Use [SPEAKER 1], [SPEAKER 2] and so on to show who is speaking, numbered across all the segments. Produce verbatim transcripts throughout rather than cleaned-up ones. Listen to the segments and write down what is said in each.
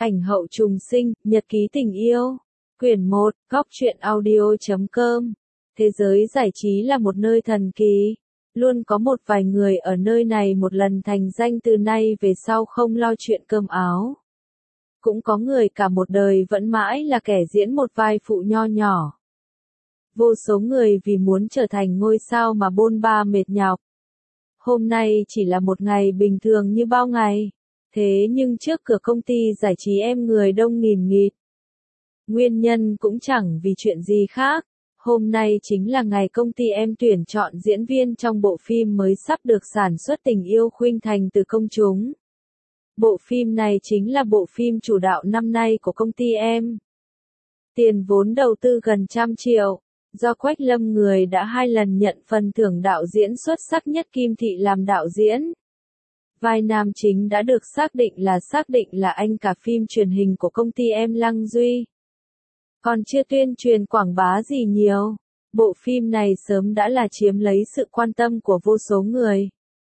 [SPEAKER 1] Ảnh hậu trùng sinh, nhật ký tình yêu. Quyển một, góc truyện audio chấm com. Thế giới giải trí là một nơi thần kỳ. Luôn có một vài người ở nơi này một lần thành danh từ nay về sau không lo chuyện cơm áo. Cũng có người cả một đời vẫn mãi là kẻ diễn một vai phụ nho nhỏ. Vô số người vì muốn trở thành ngôi sao mà bôn ba mệt nhọc. Hôm nay chỉ là một ngày bình thường như bao ngày. Thế nhưng trước cửa công ty giải trí em người đông nghìn nghịt. Nguyên nhân cũng chẳng vì chuyện gì khác. Hôm nay chính là ngày công ty em tuyển chọn diễn viên trong bộ phim mới sắp được sản xuất Tình yêu khuynh thành từ công chúng. Bộ phim này chính là bộ phim chủ đạo năm nay của công ty em. Tiền vốn đầu tư gần trăm triệu. Do Quách Lâm người đã hai lần nhận phần thưởng đạo diễn xuất sắc nhất Kim Thị làm đạo diễn. Vai nam chính đã được xác định là xác định là anh cả phim truyền hình của công ty em Lăng Duy. Còn chưa tuyên truyền quảng bá gì nhiều, bộ phim này sớm đã là chiếm lấy sự quan tâm của vô số người.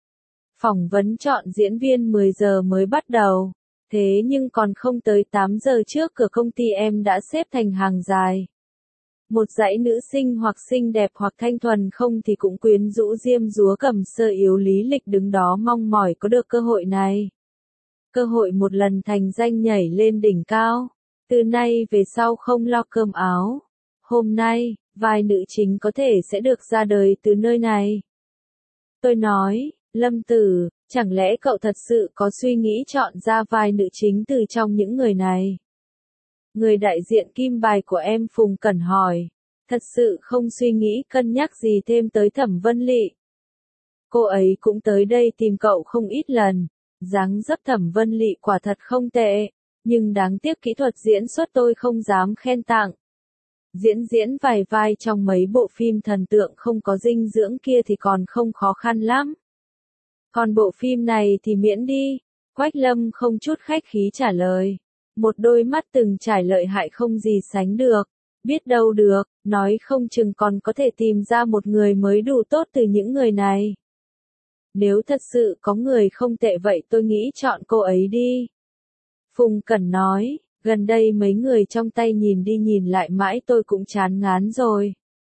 [SPEAKER 1] Phỏng vấn chọn diễn viên mười giờ mới bắt đầu, thế nhưng còn không tới tám giờ trước cửa công ty em đã xếp thành hàng dài. Một dãy nữ sinh hoặc xinh đẹp hoặc thanh thuần không thì cũng quyến rũ diêm dúa cầm sơ yếu lý lịch đứng đó mong mỏi có được cơ hội này. Cơ hội một lần thành danh nhảy lên đỉnh cao. Từ nay về sau không lo cơm áo. Hôm nay, vai nữ chính có thể sẽ được ra đời từ nơi này. Tôi nói, Lâm Tử, chẳng lẽ cậu thật sự có suy nghĩ chọn ra vai nữ chính từ trong những người này? Người đại diện kim bài của em Phùng Cẩn hỏi, thật sự không suy nghĩ cân nhắc gì thêm tới Thẩm Vân Lị. Cô ấy cũng tới đây tìm cậu không ít lần, dáng dấp Thẩm Vân Lị quả thật không tệ, nhưng đáng tiếc kỹ thuật diễn xuất tôi không dám khen tặng. Diễn diễn vài vai trong mấy bộ phim thần tượng không có dinh dưỡng kia thì còn không khó khăn lắm. Còn bộ phim này thì miễn đi, Quách Lâm không chút khách khí trả lời. Một đôi mắt từng trải lợi hại không gì sánh được, biết đâu được, nói không chừng còn có thể tìm ra một người mới đủ tốt từ những người này. Nếu thật sự có người không tệ vậy tôi nghĩ chọn cô ấy đi. Phùng Cẩn nói, gần đây mấy người trong tay nhìn đi nhìn lại mãi tôi cũng chán ngán rồi.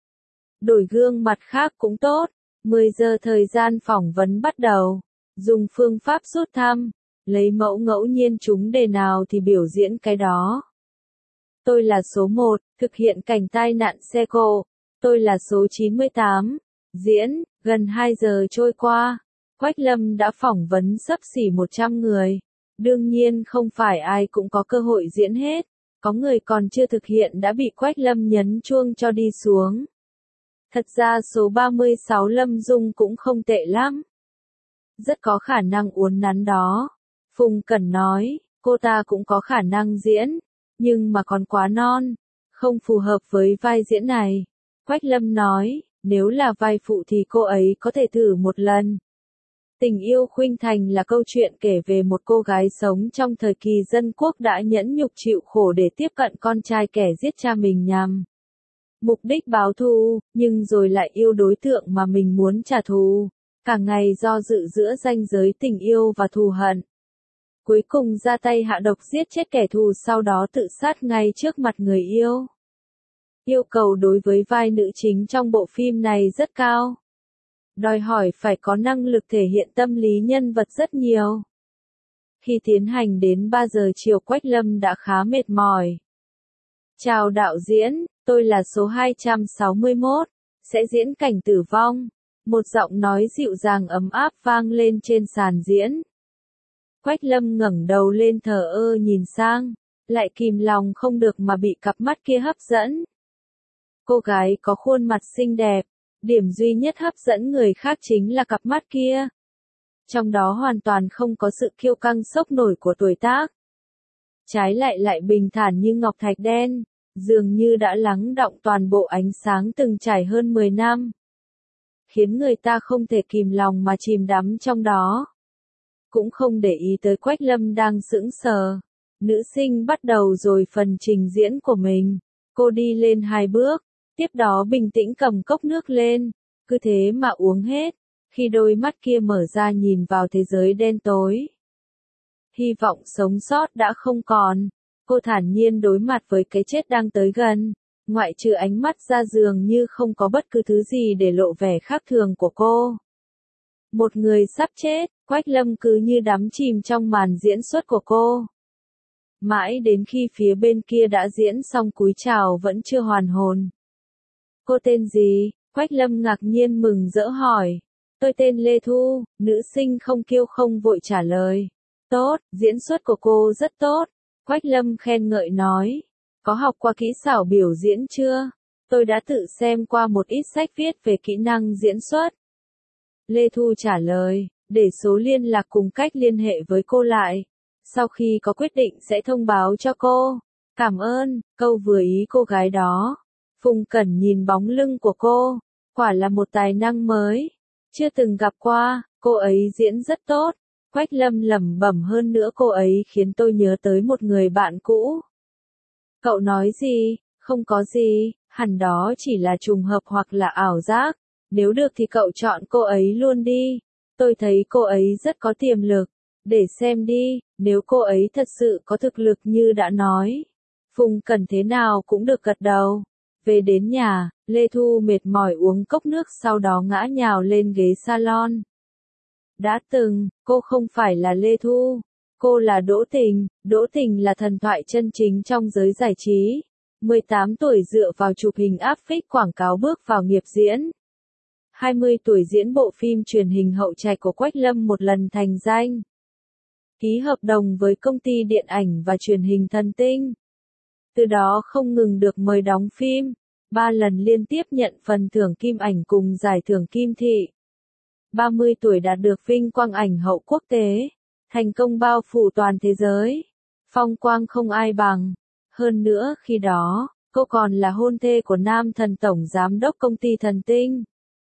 [SPEAKER 1] Đổi gương mặt khác cũng tốt, mười giờ thời gian phỏng vấn bắt đầu, dùng phương pháp rút thăm. Lấy mẫu ngẫu nhiên chúng đề nào thì biểu diễn cái đó. Tôi là số một, thực hiện cảnh tai nạn xe cộ. Tôi là số chín mươi tám, diễn, gần hai giờ trôi qua. Quách Lâm đã phỏng vấn xấp xỉ một trăm người. Đương nhiên không phải ai cũng có cơ hội diễn hết. Có người còn chưa thực hiện đã bị Quách Lâm nhấn chuông cho đi xuống. Thật ra số ba mươi sáu Lâm Dung cũng không tệ lắm. Rất có khả năng uốn nắn đó. Phùng Cẩn nói, cô ta cũng có khả năng diễn, nhưng mà còn quá non, không phù hợp với vai diễn này. Quách Lâm nói, nếu là vai phụ thì cô ấy có thể thử một lần. Tình yêu khuynh thành là câu chuyện kể về một cô gái sống trong thời kỳ dân quốc đã nhẫn nhục chịu khổ để tiếp cận con trai kẻ giết cha mình nhằm mục đích báo thù, nhưng rồi lại yêu đối tượng mà mình muốn trả thù. Cả ngày do dự giữa ranh giới tình yêu và thù hận. Cuối cùng ra tay hạ độc giết chết kẻ thù sau đó tự sát ngay trước mặt người yêu. Yêu cầu đối với vai nữ chính trong bộ phim này rất cao. Đòi hỏi phải có năng lực thể hiện tâm lý nhân vật rất nhiều. Khi tiến hành đến ba giờ chiều Quách Lâm đã khá mệt mỏi. Chào đạo diễn, tôi là số hai trăm sáu mươi mốt, sẽ diễn cảnh tử vong. Một giọng nói dịu dàng ấm áp vang lên trên sàn diễn. Quách Lâm ngẩng đầu lên thờ ơ nhìn sang, lại kìm lòng không được mà bị cặp mắt kia hấp dẫn. Cô gái có khuôn mặt xinh đẹp, điểm duy nhất hấp dẫn người khác chính là cặp mắt kia. Trong đó hoàn toàn không có sự kiêu căng sốc nổi của tuổi tác. Trái lại lại bình thản như ngọc thạch đen, dường như đã lắng đọng toàn bộ ánh sáng từng trải hơn mười năm. Khiến người ta không thể kìm lòng mà chìm đắm trong đó. Cũng không để ý tới Quách Lâm đang sững sờ. Nữ sinh bắt đầu rồi phần trình diễn của mình. Cô đi lên hai bước, tiếp đó bình tĩnh cầm cốc nước lên, cứ thế mà uống hết, khi đôi mắt kia mở ra nhìn vào thế giới đen tối. hy vọng sống sót đã không còn. Cô thản nhiên đối mặt với cái chết đang tới gần, ngoại trừ ánh mắt ra dường như không có bất cứ thứ gì để lộ vẻ khác thường của cô. Một người sắp chết, Quách Lâm cứ như đắm chìm trong màn diễn xuất của cô. Mãi đến khi phía bên kia đã diễn xong cúi chào vẫn chưa hoàn hồn. Cô tên gì? Quách Lâm ngạc nhiên mừng rỡ hỏi. Tôi tên Lê Thu, nữ sinh không kiêu không vội trả lời. Tốt, diễn xuất của cô rất tốt. Quách Lâm khen ngợi nói. Có học qua kỹ xảo biểu diễn chưa? Tôi đã tự xem qua một ít sách viết về kỹ năng diễn xuất. Lê Thu trả lời, để số liên lạc cùng cách liên hệ với cô lại. Sau khi có quyết định sẽ thông báo cho cô. Cảm ơn, câu vừa ý cô gái đó. Phùng Cẩn nhìn bóng lưng của cô. Quả là một tài năng mới. Chưa từng gặp qua, cô ấy diễn rất tốt. Quách Lâm lẩm bẩm hơn nữa cô ấy khiến tôi nhớ tới một người bạn cũ. Cậu nói gì? Không có gì, hẳn đó chỉ là trùng hợp hoặc là ảo giác. Nếu được thì cậu chọn cô ấy luôn đi. Tôi thấy cô ấy rất có tiềm lực. Để xem đi, nếu cô ấy thật sự có thực lực như đã nói. Phùng Cẩn thế nào cũng được gật đầu. Về đến nhà, Lê Thu mệt mỏi uống cốc nước sau đó ngã nhào lên ghế salon. Đã từng, cô không phải là Lê Thu. Cô là Đỗ Tình. Đỗ Tình là thần thoại chân chính trong giới giải trí. mười tám tuổi dựa vào chụp hình áp phích quảng cáo bước vào nghiệp diễn. hai mươi tuổi diễn bộ phim truyền hình Hậu Trạch của Quách Lâm một lần thành danh. Ký hợp đồng với công ty điện ảnh và truyền hình Thần Tinh. Từ đó không ngừng được mời đóng phim, ba lần liên tiếp nhận phần thưởng Kim Ảnh cùng giải thưởng Kim Thị. ba mươi tuổi đạt được vinh quang ảnh hậu quốc tế, thành công bao phủ toàn thế giới. Phong quang không ai bằng. Hơn nữa khi đó, cô còn là hôn thê của nam thần tổng giám đốc công ty Thần Tinh.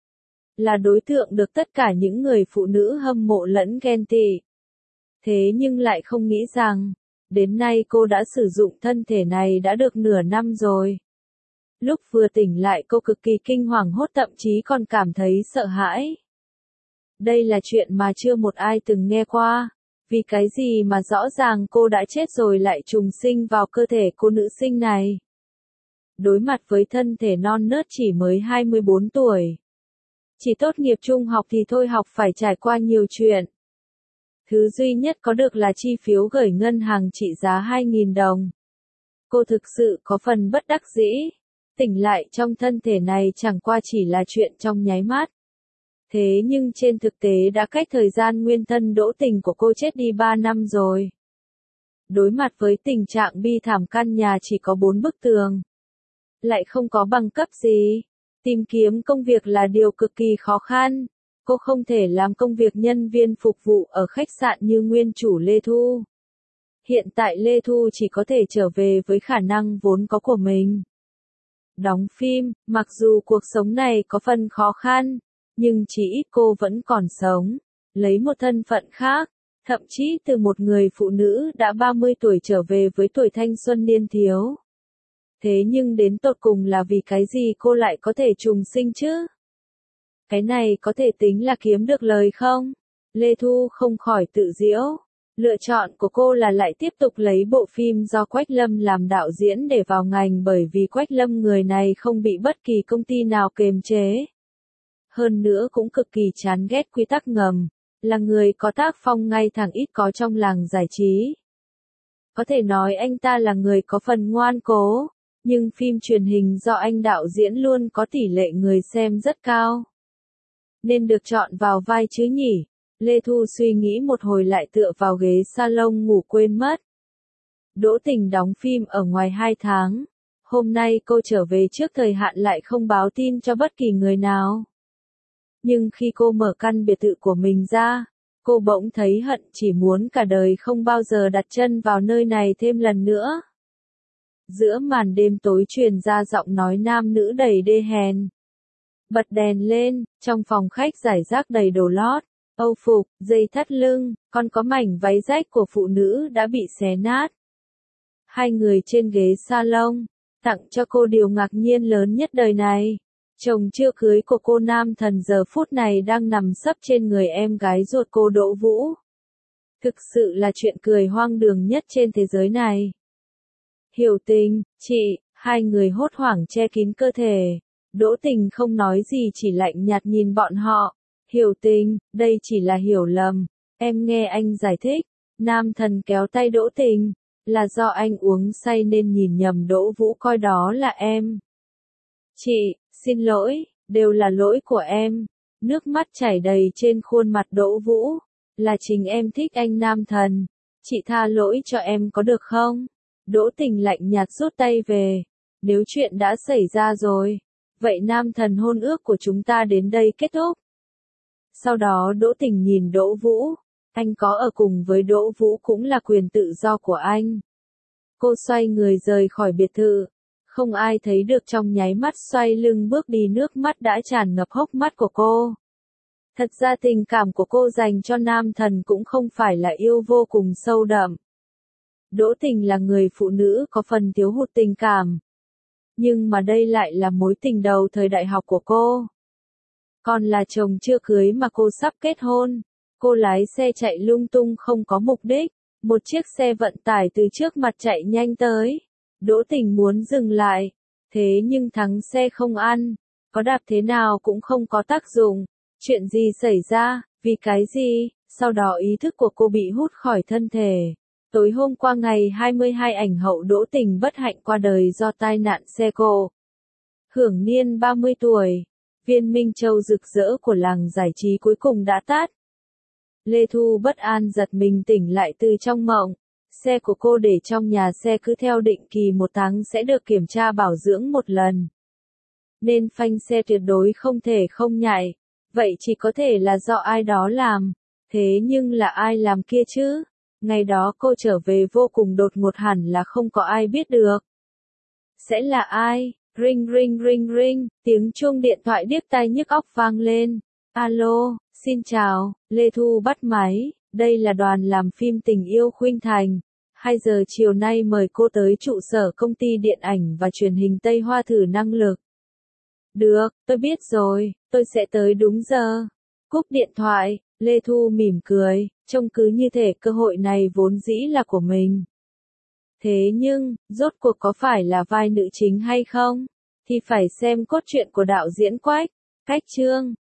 [SPEAKER 1] Là đối tượng được tất cả những người phụ nữ hâm mộ lẫn ghen tị. Thế nhưng lại không nghĩ rằng, đến nay cô đã sử dụng thân thể này đã được nửa năm rồi. Lúc vừa tỉnh lại cô cực kỳ kinh hoàng hốt thậm chí còn cảm thấy sợ hãi. Đây là chuyện mà chưa một ai từng nghe qua. Vì cái gì mà rõ ràng cô đã chết rồi lại trùng sinh vào cơ thể cô nữ sinh này. Đối mặt với thân thể non nớt chỉ mới hai mươi bốn tuổi. Chỉ tốt nghiệp trung học thì thôi học phải trải qua nhiều chuyện. Thứ duy nhất có được là chi phiếu gửi ngân hàng trị giá hai nghìn đồng. Cô thực sự có phần bất đắc dĩ. Tỉnh lại trong thân thể này chẳng qua chỉ là chuyện trong nháy mắt. Thế nhưng trên thực tế đã cách thời gian nguyên thân Đỗ Tình của cô chết đi ba năm rồi. Đối mặt với tình trạng bi thảm căn nhà chỉ có bốn bức tường. Lại không có bằng cấp gì. Tìm kiếm công việc là điều cực kỳ khó khăn. Cô không thể làm công việc nhân viên phục vụ ở khách sạn như nguyên chủ Lê Thu. Hiện tại Lê Thu chỉ có thể trở về với khả năng vốn có của mình. Đóng phim, mặc dù cuộc sống này có phần khó khăn, nhưng chỉ ít cô vẫn còn sống, lấy một thân phận khác, thậm chí từ một người phụ nữ đã ba mươi tuổi trở về với tuổi thanh xuân niên thiếu. Thế nhưng đến tột cùng là vì cái gì cô lại có thể trùng sinh chứ? Cái này có thể tính là kiếm được lời không? Lê Thu không khỏi tự giễu. Lựa chọn của cô là lại tiếp tục lấy bộ phim do Quách Lâm làm đạo diễn để vào ngành bởi vì Quách Lâm người này không bị bất kỳ công ty nào kềm chế. Hơn nữa cũng cực kỳ chán ghét quy tắc ngầm, là người có tác phong ngay thẳng ít có trong làng giải trí. Có thể nói anh ta là người có phần ngoan cố, nhưng phim truyền hình do anh đạo diễn luôn có tỷ lệ người xem rất cao. Nên được chọn vào vai chứ nhỉ? Lê Thu suy nghĩ một hồi lại tựa vào ghế salon ngủ quên mất. Đỗ Tình đóng phim ở ngoài hai tháng. Hôm nay cô trở về trước thời hạn lại không báo tin cho bất kỳ người nào. Nhưng khi cô mở căn biệt thự của mình ra, cô bỗng thấy hận chỉ muốn cả đời không bao giờ đặt chân vào nơi này thêm lần nữa. Giữa màn đêm tối truyền ra giọng nói nam nữ đầy đê hèn. Bật đèn lên, trong phòng khách rải rác đầy đồ lót, âu phục, dây thắt lưng, còn có mảnh váy rách của phụ nữ đã bị xé nát. Hai người trên ghế salon, tặng cho cô điều ngạc nhiên lớn nhất đời này. Chồng chưa cưới của cô nam thần giờ phút này đang nằm sấp trên người em gái ruột cô Đỗ Vũ. Thực sự là chuyện cười hoang đường nhất trên thế giới này. Hiểu Tình, chị, hai người hốt hoảng che kín cơ thể. Đỗ Tình không nói gì chỉ lạnh nhạt nhìn bọn họ. Hiểu Tình, đây chỉ là hiểu lầm. Em nghe anh giải thích. Nam Thần kéo tay Đỗ Tình. Là do anh uống say nên nhìn nhầm Đỗ Vũ coi đó là em. Chị, xin lỗi, đều là lỗi của em. Nước mắt chảy đầy trên khuôn mặt Đỗ Vũ. Là chính em thích anh Nam Thần. Chị tha lỗi cho em có được không? Đỗ Tình lạnh nhạt rút tay về. Nếu chuyện đã xảy ra rồi, vậy Nam Thần hôn ước của chúng ta đến đây kết thúc. Sau đó Đỗ Tình nhìn Đỗ Vũ. Anh có ở cùng với Đỗ Vũ cũng là quyền tự do của anh. Cô xoay người rời khỏi biệt thự. Không ai thấy được trong nháy mắt xoay lưng bước đi nước mắt đã tràn ngập hốc mắt của cô. Thật ra tình cảm của cô dành cho Nam Thần cũng không phải là yêu vô cùng sâu đậm. Đỗ Tình là người phụ nữ có phần thiếu hụt tình cảm. Nhưng mà đây lại là mối tình đầu thời đại học của cô. Còn là chồng chưa cưới mà cô sắp kết hôn. Cô lái xe chạy lung tung không có mục đích. Một chiếc xe vận tải từ trước mặt chạy nhanh tới. Đỗ Tình muốn dừng lại. Thế nhưng thắng xe không ăn. Có đạp thế nào cũng không có tác dụng. Chuyện gì xảy ra, vì cái gì? Sau đó ý thức của cô bị hút khỏi thân thể. Tối hôm qua ngày hai mươi hai ảnh hậu Đỗ Tình bất hạnh qua đời do tai nạn xe cộ. Hưởng niên ba mươi tuổi, viên minh châu rực rỡ của làng giải trí cuối cùng đã tắt. Lê Thu bất an giật mình tỉnh lại từ trong mộng. Xe của cô để trong nhà xe cứ theo định kỳ một tháng sẽ được kiểm tra bảo dưỡng một lần. Nên phanh xe tuyệt đối không thể không nhảy. Vậy chỉ có thể là do ai đó làm. Thế nhưng là ai làm kia chứ? Ngày đó cô trở về vô cùng đột ngột hẳn là không có ai biết được. Sẽ là ai? Ring ring ring ring, tiếng chuông điện thoại điếc tai nhức óc vang lên. Alo, xin chào, Lê Thu bắt máy, đây là đoàn làm phim Tình yêu Khuynh Thành. hai giờ chiều nay mời cô tới trụ sở công ty điện ảnh và truyền hình Tây Hoa thử năng lực. Được, tôi biết rồi, tôi sẽ tới đúng giờ. Cúp điện thoại, Lê Thu mỉm cười, trông cứ như thể cơ hội này vốn dĩ là của mình. Thế nhưng, rốt cuộc có phải là vai nữ chính hay không? Thì phải xem cốt truyện của đạo diễn Quách, Cách Chương.